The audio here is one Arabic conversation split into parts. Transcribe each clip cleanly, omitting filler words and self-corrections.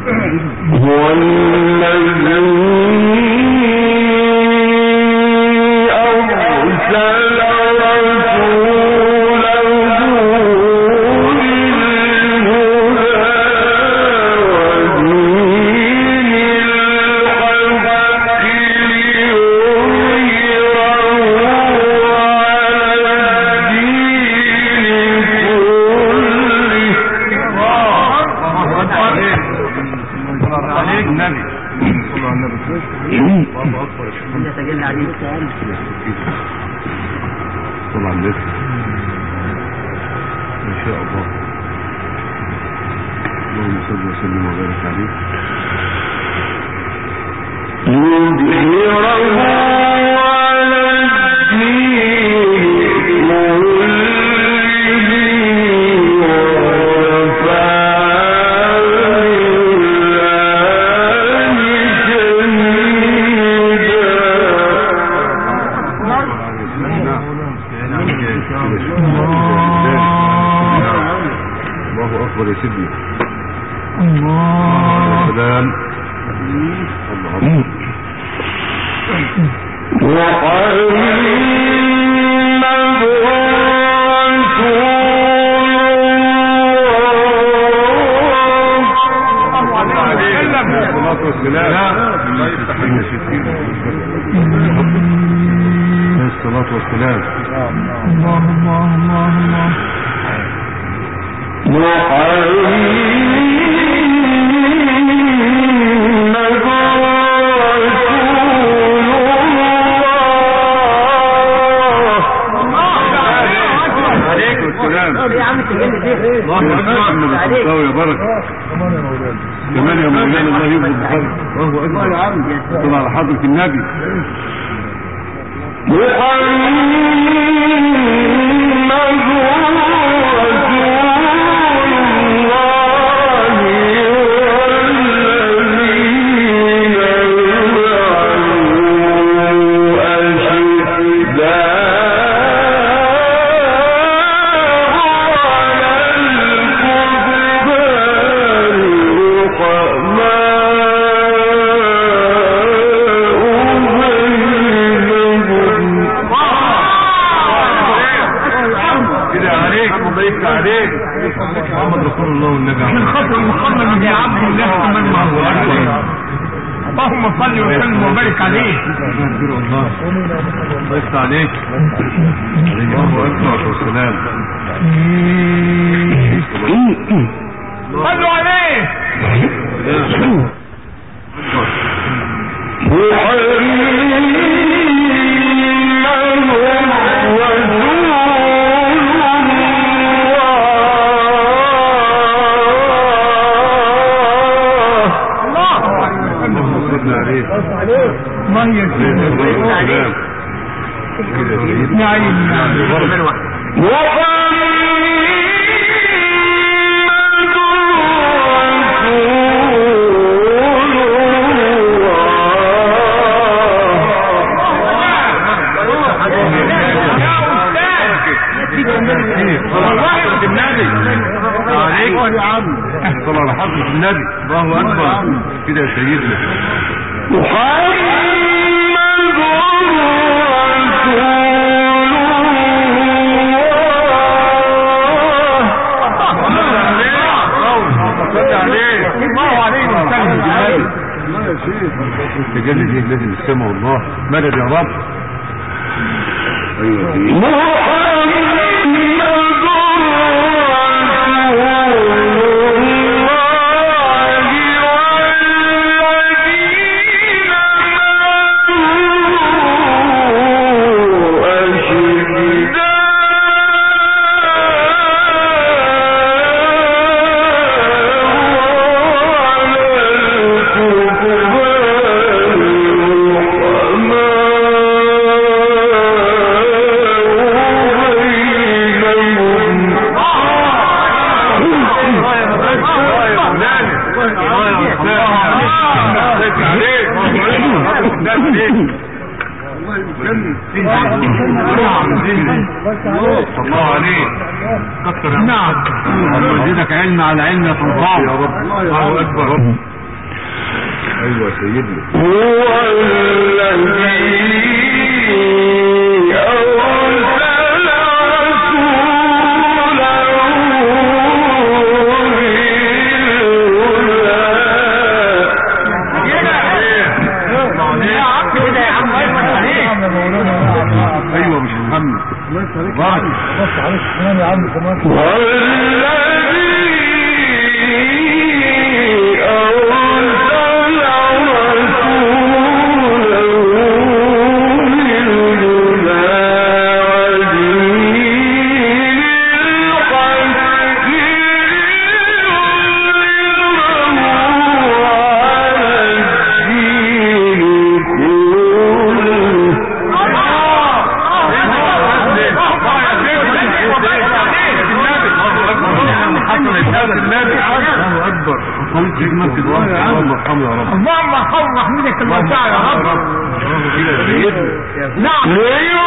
كمان يا مولانا الله يبارك بخير. وهو اكبر طلع على حضرة النبي محمد رسول الله والنبي من خطر محمد بن عبد الله من الله اكبر. اللهم صل وسلم وبارك عليه. الله يفتح عليك. الله اكبر والسلام. صلوا عليه. الله يسلمك عليك. صلى على حضرة النبي. الله اكبر كده يا سيدنا. التجلي دي لازم السماء والله مدد يا رب. الله عليك كثر. نعم. يزيدك علم على علم يا الله يا رب. الله اكبر. ايوه سيدنا هو الذي ايوه مش محمد بارك بص عليك كمان يا عم كمان اللهم ارحم رحمتك الواسعة يا رب. نعم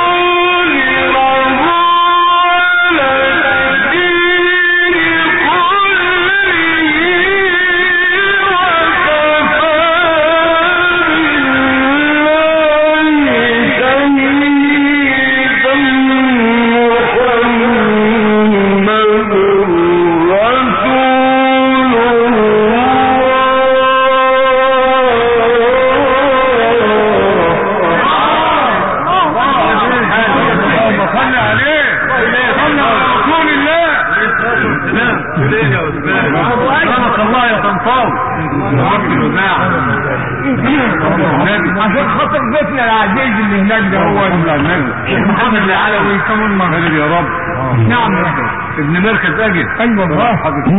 عشان خاطر بيتنا العزيز اللي هناك ده هو محمد العلوي كمان مرة يا رب. نعم يا ابن مركز اجل. ايوه والله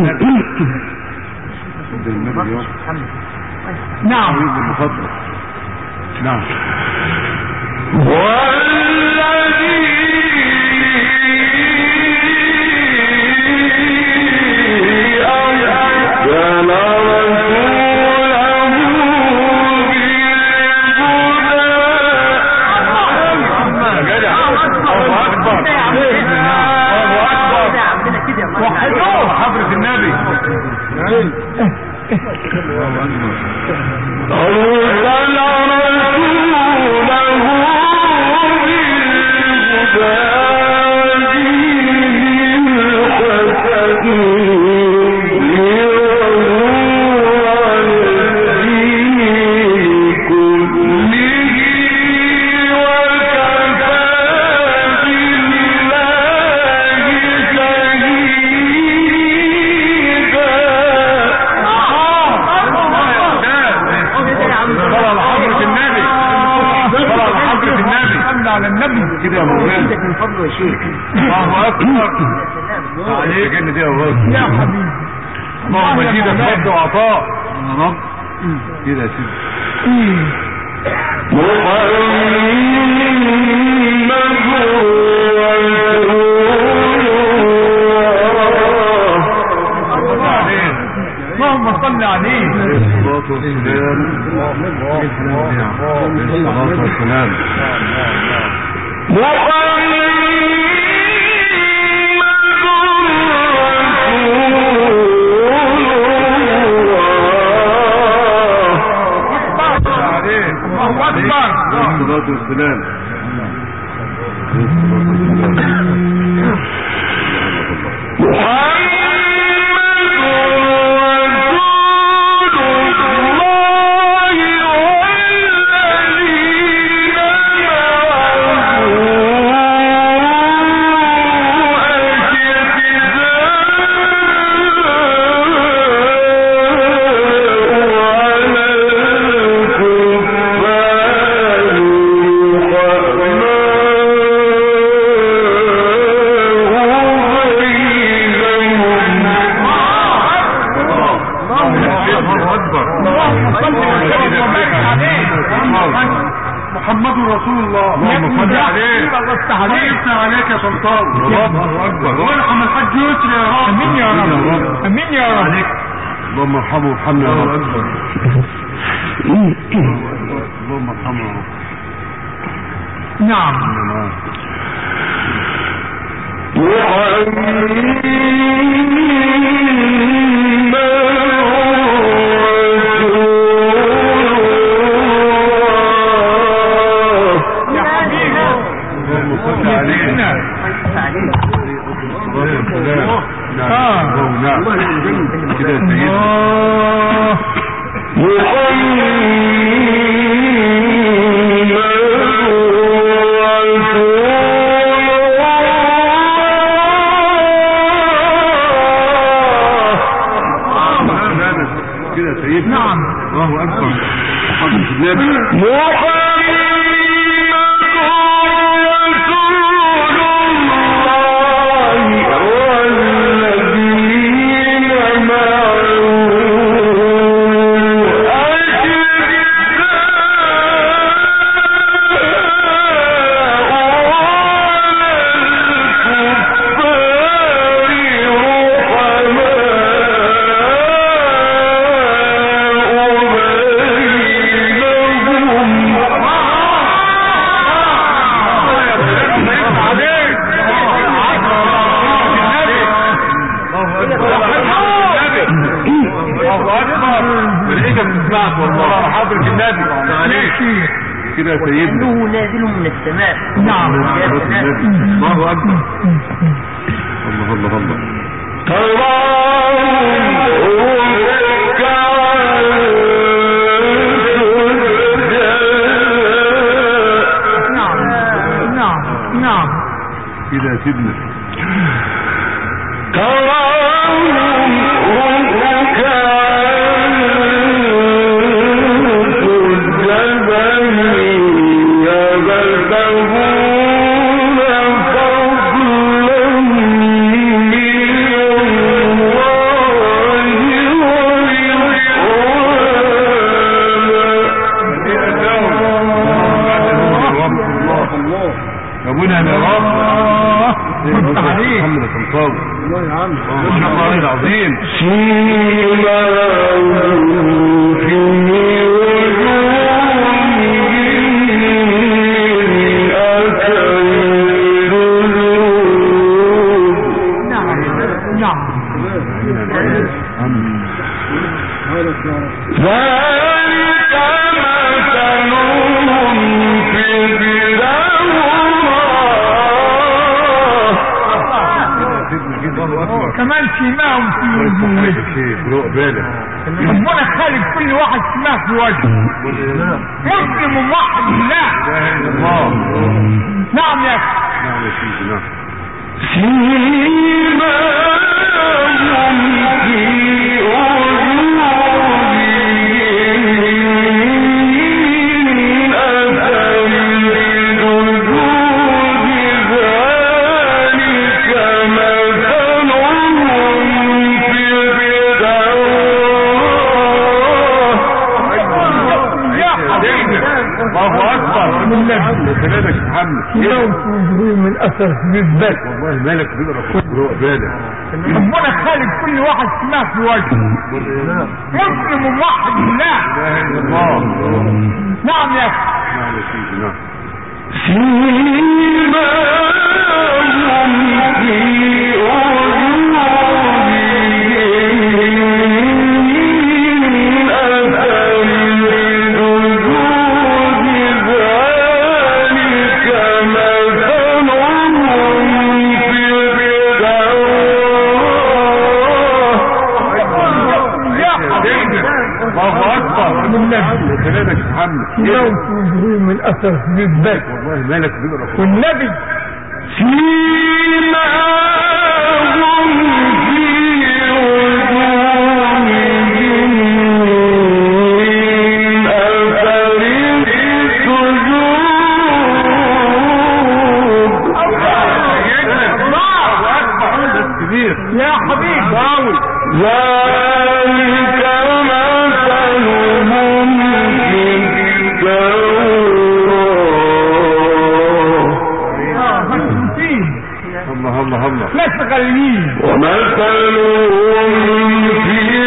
نعم نعم حضرة النبي على النبي كده يا مولانا من فضله يا شيخ. الله اكبر عليك ان دي يا يا حبيبي اللهم زيدك فضل وعطاء يا رب كده يا سيدي اللهم صل عليه الصلاة والسلام الصلاة والسلام محمد رسول الله اللهم صل عليه وسلم عليك يا سلطان الله اكبر وارحم الحاج يسري يا رب امين يا رب امين يا رب اللهم ارحمه وارحمنا يا رب اللهم ارحمه يا رب نعم محمد رسول كده سيدنا. نعم. الله اكبر. حضرة النبي كده سيدنا انه نازل من السماء. نعم. الله اكبر. الله الله الله. نعم نعم نعم. كده سيدنا ابونا يا رب. حط عليه. محمد الخنطاوي. الله يا عم. الله العظيم. كمان سماهم في وجوههم. ربنا خالق كل واحد سماه في وجهه. مسلم وموحد بالله. نعم يا اخي. نعم يا سيدي. نعم. الله اكبر. سلامك يا محمد. سماهم في وجوههم من اثر الذات. والله مالك بيقرا روق بالك. ربنا خالق كل واحد سماه في وجهه. مسلم وموحد بالله. نعم يا اخي. نعم يا سيدي. نعم. الله اكبر. سلامك يا محمد. سماهم في وجوههم من اثر الذات. والله مالك بيقرا والنبي يا حبيب راوي. الله الله الله. لا تغلين. ومثلهم في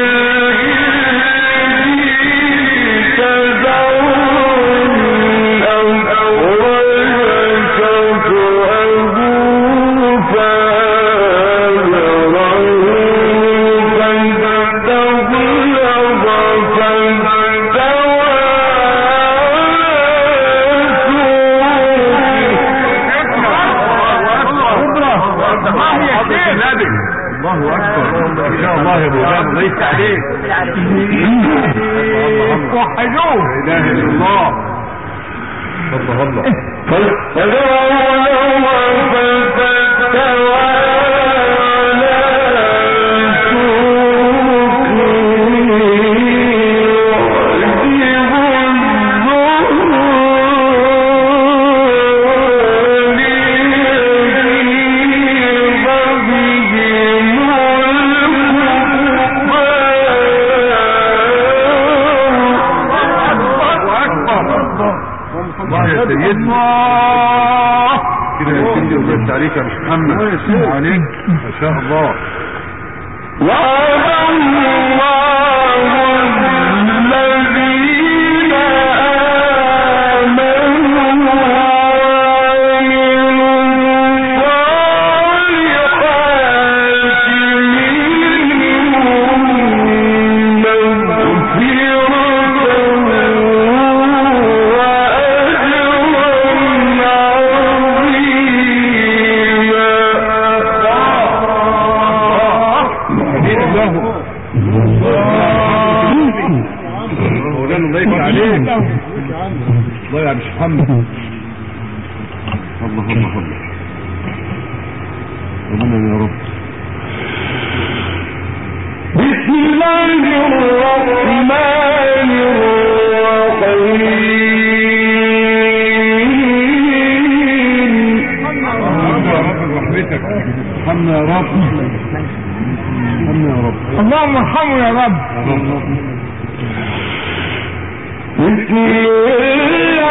الله اكبر. ما شاء الله يا ابو جابر. الله يفتح عليك. وحدوه. لا اله الا الله. الله الله. الله يا سيدنا كده يا سيدي وزدت عليك يا مش محمد عليك ما شاء الله. الله يا مش محمد الله الله الله ربنا يا رب. بسم الله الرحمن الرحيم. يا رب يا رب اللهم ارحمه يا رب. بسم الله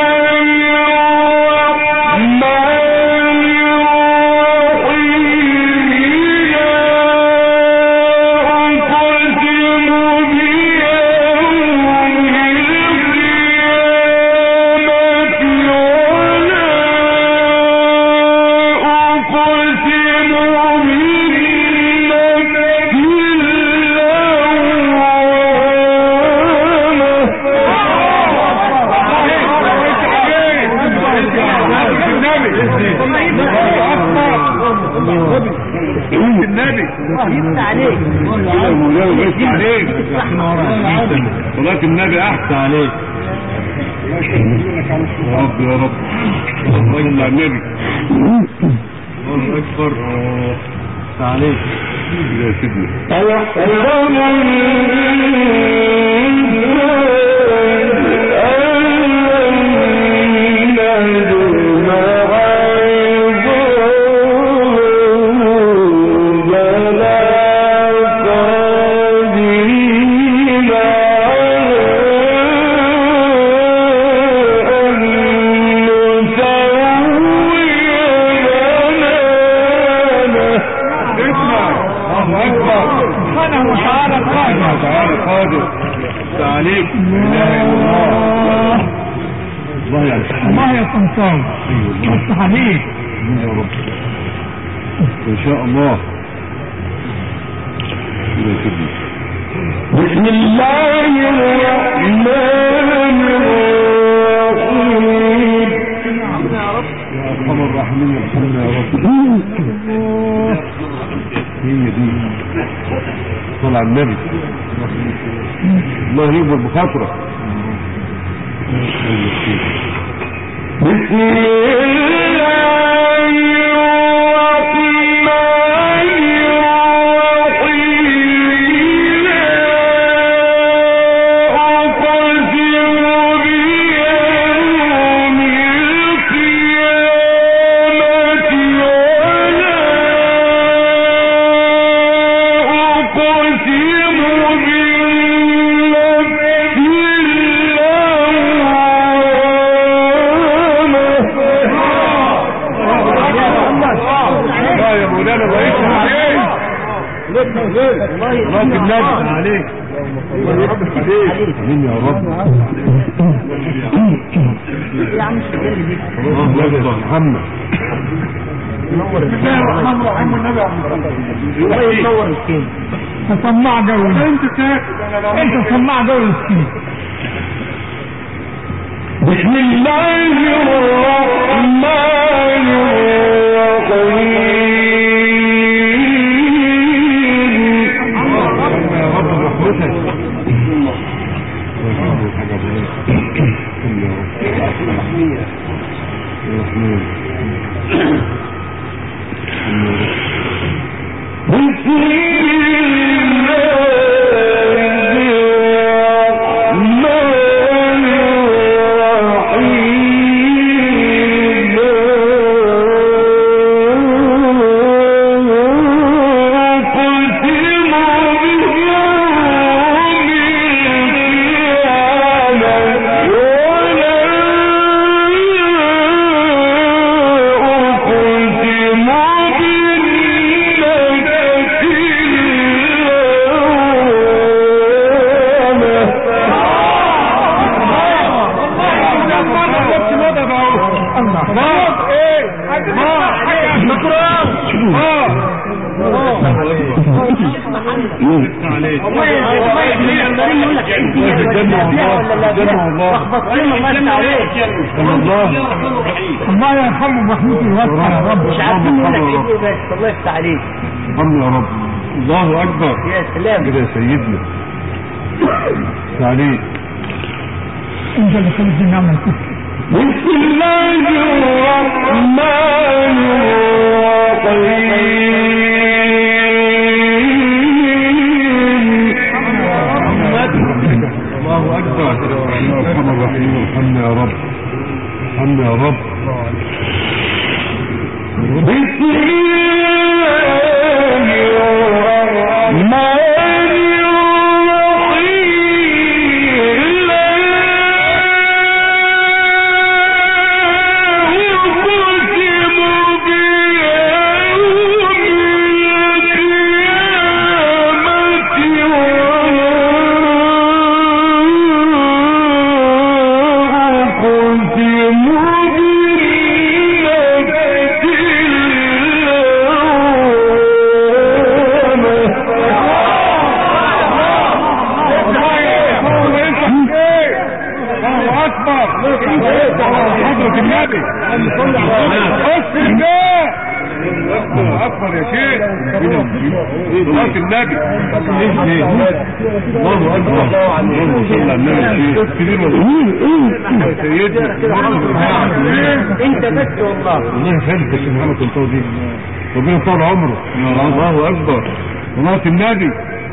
صلاة النبي احسن عليك يا رب يا رب. اللهم على النبي الله اكبر عليك يا سيدنا. الله يا سلطان افتح عليك يا رب ان شاء الله. بسم الله الرحمن الرحيم. يا ارحم الراحمين ارحمنا يا رب. هي دي صلى على النبي الله يكبر بخاطرك. بسم الله الله النبي عليك الله يرحم عليك امين يا رب. يا عم الله محمد نور الله ينور السكين. سمع جو انت سمع جو السكين. بسم الله الرحمن الرحيم. الله يرحمه برحمته الواسعة يا رب. مش عارفين نقول لك ايه بس. الله يفتح عليك. ارحمني يا رب. الله اكبر. يا سلام كده يا سيدنا. عليك. انت اللي خلص النعمة الكفر. بسم الله الرحمن الرحيم. الله اكبر. الرحمن الرحيم. ارحمنا يا رب. ارحمنا يا رب. بسم الله الرحمن اكبر يا شيخ. صلاة النبي. الله اكبر. اللهم صل على النبي. كبير يا سيدنا. انت بس والله. الله يخليك يا شيخ محمد طنطاوي دي. ربنا يطول عمره. الله اكبر. صلاة النبي.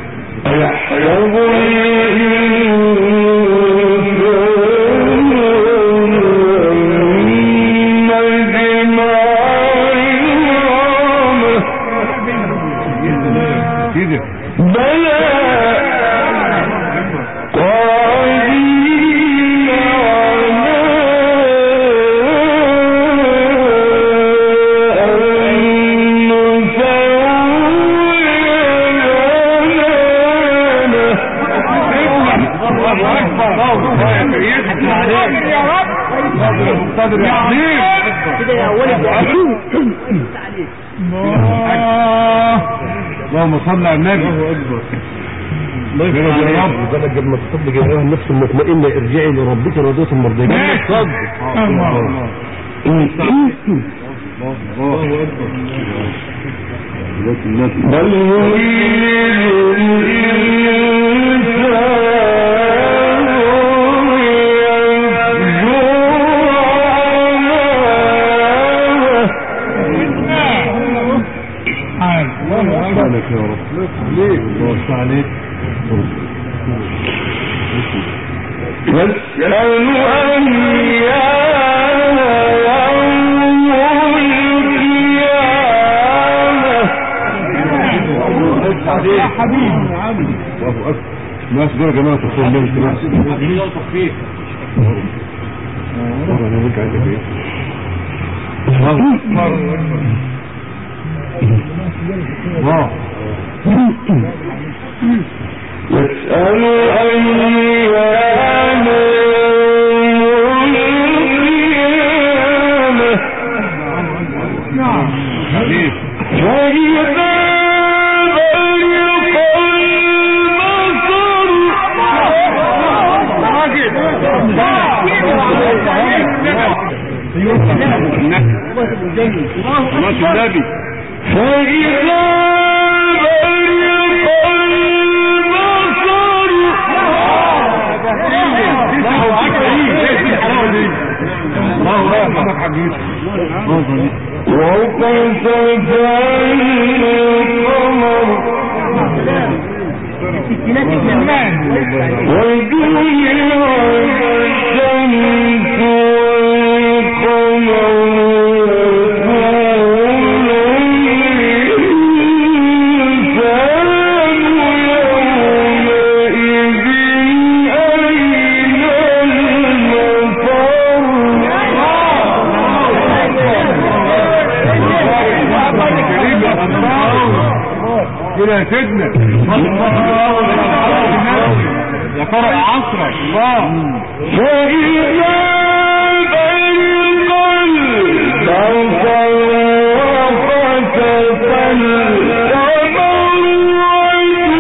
كده بلى قادرين على أن نسوي قادر يا عظيم. كده يا ولد يا اللهم صل على النبي. الله اكبر. الله يا رب. بالك قبل ما تصدق ايها النفس المطمئنه ارجعي لربك راضيه مرضيه. صدق. الله اكبر. بل عليك يا رب. ليه الله عليك. واسألوا أيام يوم القيامة. يا حبيبي. الله اكبر. الناس دول يا جماعه تصور ليه اجتماع. انا وانت عندك ايه؟ الله اكبر. الله. واسألوا أيام يوم القيامة. نعم. حبيب. وإذا صلاة النبي. فإذا برق البصر وخسف القمر وجمع الشمس كده يا سيدنا. يا فرق عصرك. الله. فإذا برق البصر وخسف القمر وجمع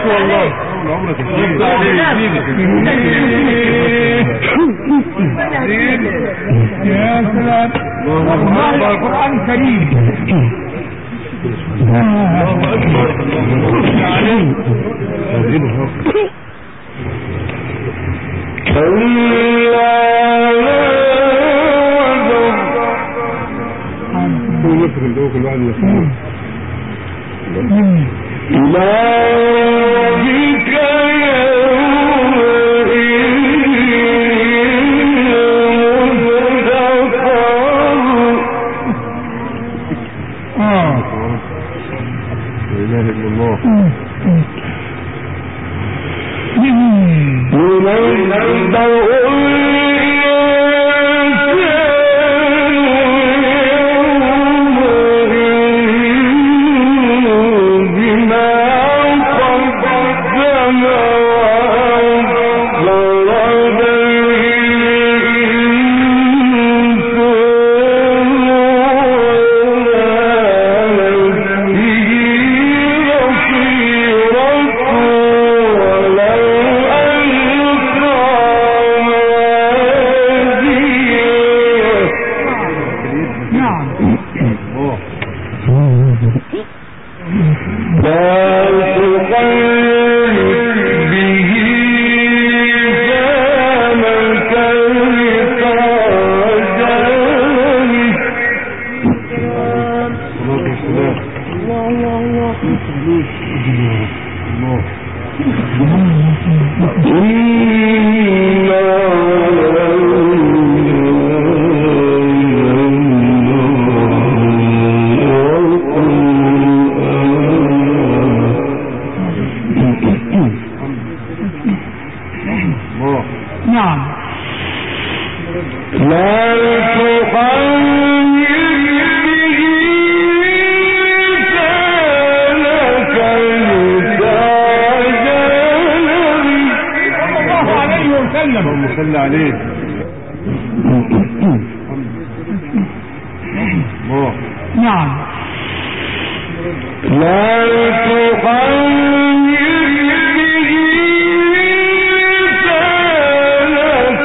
والله. عمرك يا سلام والله القرآن كريم. صل عليه. نعم. لا تخير به لسانك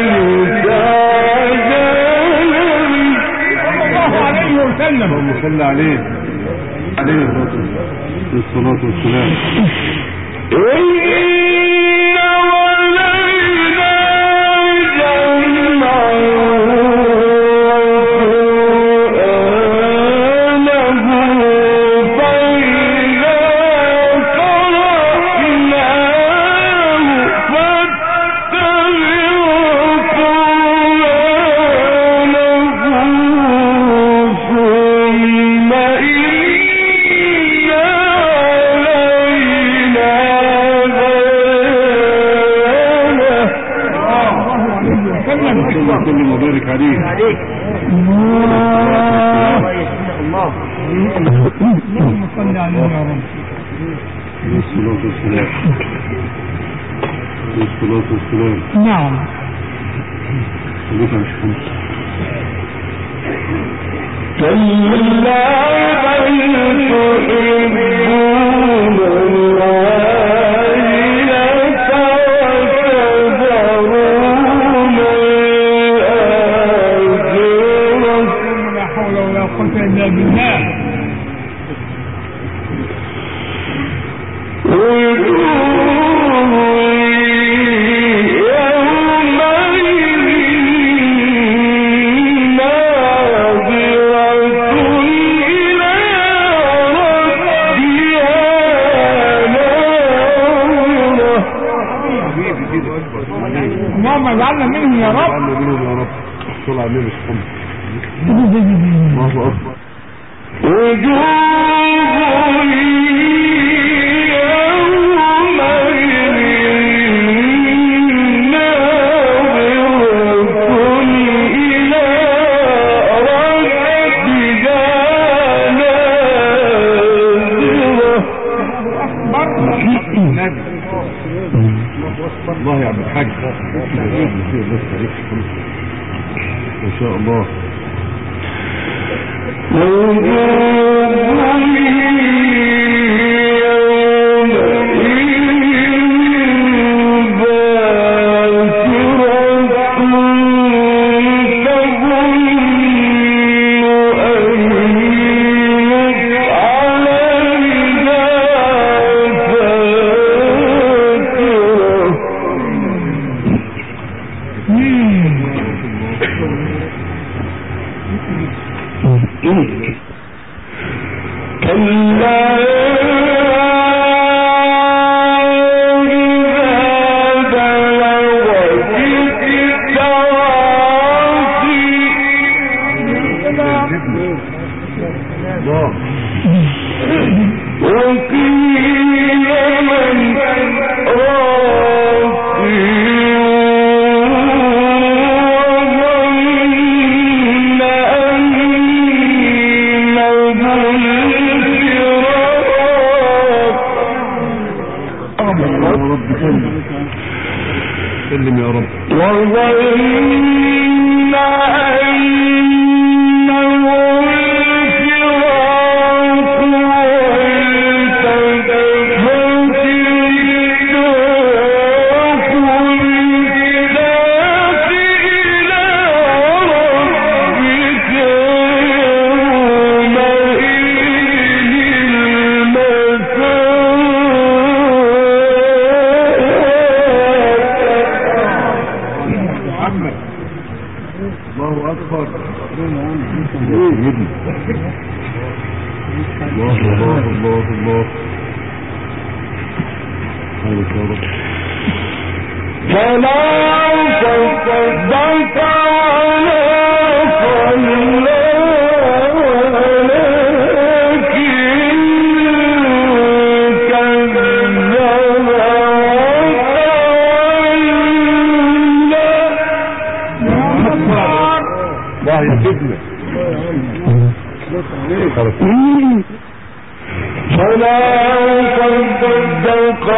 لتعجل. صلى الله عليه وسلم. اللهم صل عليه عليه الصلاة والسلام. وسلم وبارك عليه. اللهم صل عليه يا رب. الصلاة والسلام. الصلاة والسلام. نعم. كلا بل تحبون العاجلة وتذرون الآخرة. لا حول ولا قوة إلا بالله. اللهم اجعلنا منهم يا رب. اجعلنا منهم يا رب. صل على النبي صلى الله عليه وسلم. وجوه الله يا عبد الحاج ما شاء الله. وجوه رب سلم يا رب. الله اكبر. الله الله الله الله. عليك يا رب. فلا تصدق الله يجبنا. فلا تصدق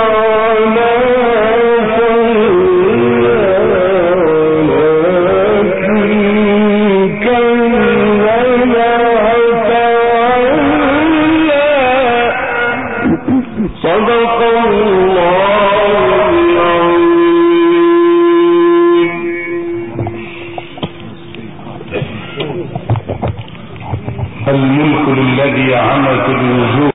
صدق الله العظيم. الملك للذي عمت الوجوه